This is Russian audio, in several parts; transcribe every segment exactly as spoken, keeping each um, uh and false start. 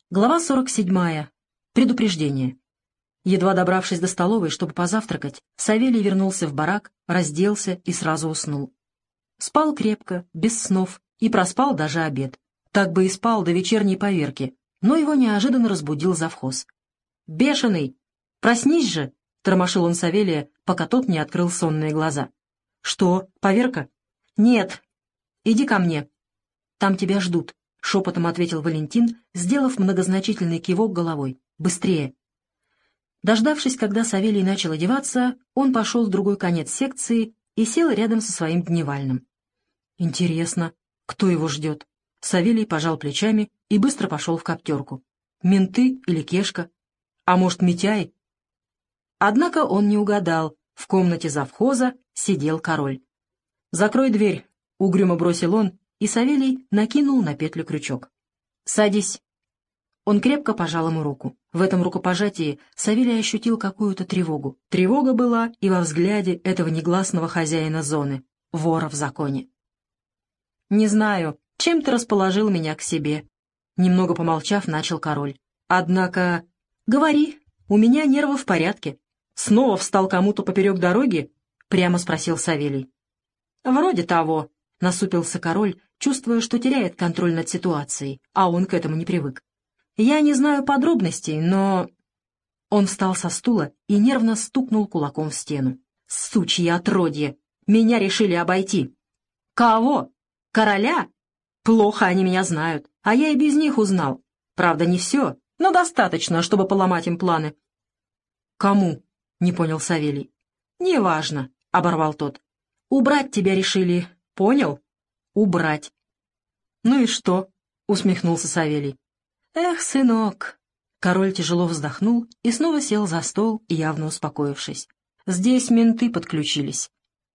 Глава сорок седьмая. Предупреждение. Едва добравшись до столовой, чтобы позавтракать, Савелий вернулся в барак, разделся и сразу уснул. Спал крепко, без снов, и проспал даже обед. Так бы и спал до вечерней поверки, но его неожиданно разбудил завхоз. «Бешеный! Проснись же!» — тормошил он Савелия, пока тот не открыл сонные глаза. «Что, поверка?» «Нет. Иди ко мне. Там тебя ждут», — шепотом ответил Валентин, сделав многозначительный кивок головой. «Быстрее!» Дождавшись, когда Савелий начал одеваться, он пошел в другой конец секции и сел рядом со своим дневальным. «Интересно, кто его ждет?» Савелий пожал плечами и быстро пошел в коптерку. «Менты или Кешка? А может, Митяй?» Однако он не угадал. В комнате завхоза сидел король. «Закрой дверь», — угрюмо бросил он, и Савелий накинул на петлю крючок. «Садись». Он крепко пожал ему руку. В этом рукопожатии Савелий ощутил какую-то тревогу. Тревога была и во взгляде этого негласного хозяина зоны, вора в законе. «Не знаю, чем ты расположил меня к себе?» Немного помолчав, начал король. «Однако...» «Говори, у меня нервы в порядке. Снова встал кому-то поперек дороги?» — прямо спросил Савелий. «Вроде того», — насупился король, чувствуя, что теряет контроль над ситуацией, а он к этому не привык. «Я не знаю подробностей, но...» Он встал со стула и нервно стукнул кулаком в стену. «Сучье отродье! Меня решили обойти!» «Кого? Короля? Плохо они меня знают, а я и без них узнал. Правда, не все, но достаточно, чтобы поломать им планы». «Кому?» — не понял Савелий. «Неважно», — оборвал тот. «Убрать тебя решили, понял? Убрать». «Ну и что?» — усмехнулся Савелий. «Эх, сынок!» Король тяжело вздохнул и снова сел за стол, явно успокоившись. «Здесь менты подключились.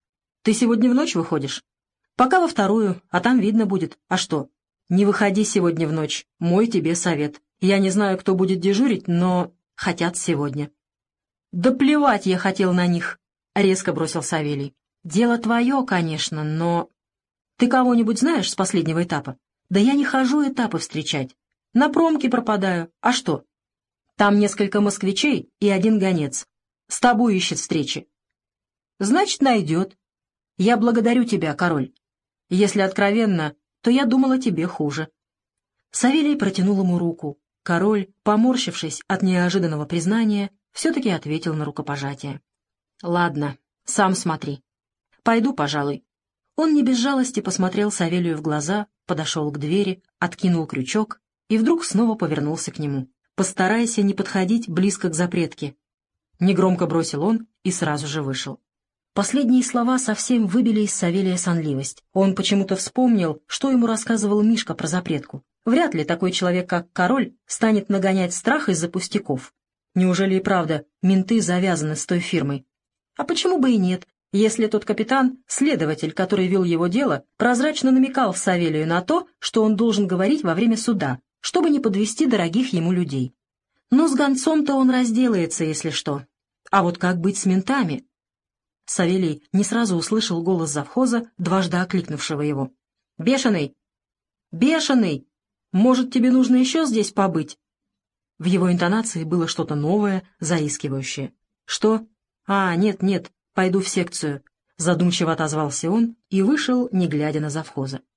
Ты сегодня в ночь выходишь?» «Пока во вторую, а там видно будет. А что? Не выходи сегодня в ночь. Мой тебе совет. Я не знаю, кто будет дежурить, но хотят сегодня». «Да плевать я хотел на них!» — резко бросил Савелий. «Дело твое, конечно, но...» «Ты кого-нибудь знаешь с последнего этапа?» «Да я не хожу этапы встречать. На промке пропадаю. А что? Там несколько москвичей и один гонец. С тобой ищет встречи». «Значит, найдет. Я благодарю тебя, король. Если откровенно, то я думала тебе хуже». Савелий протянул ему руку. Король, поморщившись от неожиданного признания, все-таки ответил на рукопожатие. «Ладно, сам смотри. Пойду, пожалуй». Он не без жалости посмотрел Савелию в глаза, подошел к двери, откинул крючок и вдруг снова повернулся к нему. «Постарайся не подходить близко к запретке». Негромко бросил он и сразу же вышел. Последние слова совсем выбили из Савелия сонливость. Он почему-то вспомнил, что ему рассказывал Мишка про запретку. Вряд ли такой человек, как король, станет нагонять страх из-за пустяков. Неужели и правда менты завязаны с той фирмой? А почему бы и нет, если тот капитан, следователь, который вел его дело, прозрачно намекал Савелию на то, что он должен говорить во время суда, чтобы не подвести дорогих ему людей. Но с гонцом-то он разделается, если что. А вот как быть с ментами? Савелий не сразу услышал голос завхоза, дважды окликнувшего его. «Бешеный! Бешеный! Может, тебе нужно еще здесь побыть?» В его интонации было что-то новое, заискивающее. «Что? А, нет-нет, пойду в секцию», — задумчиво отозвался он и вышел, не глядя на завхоза.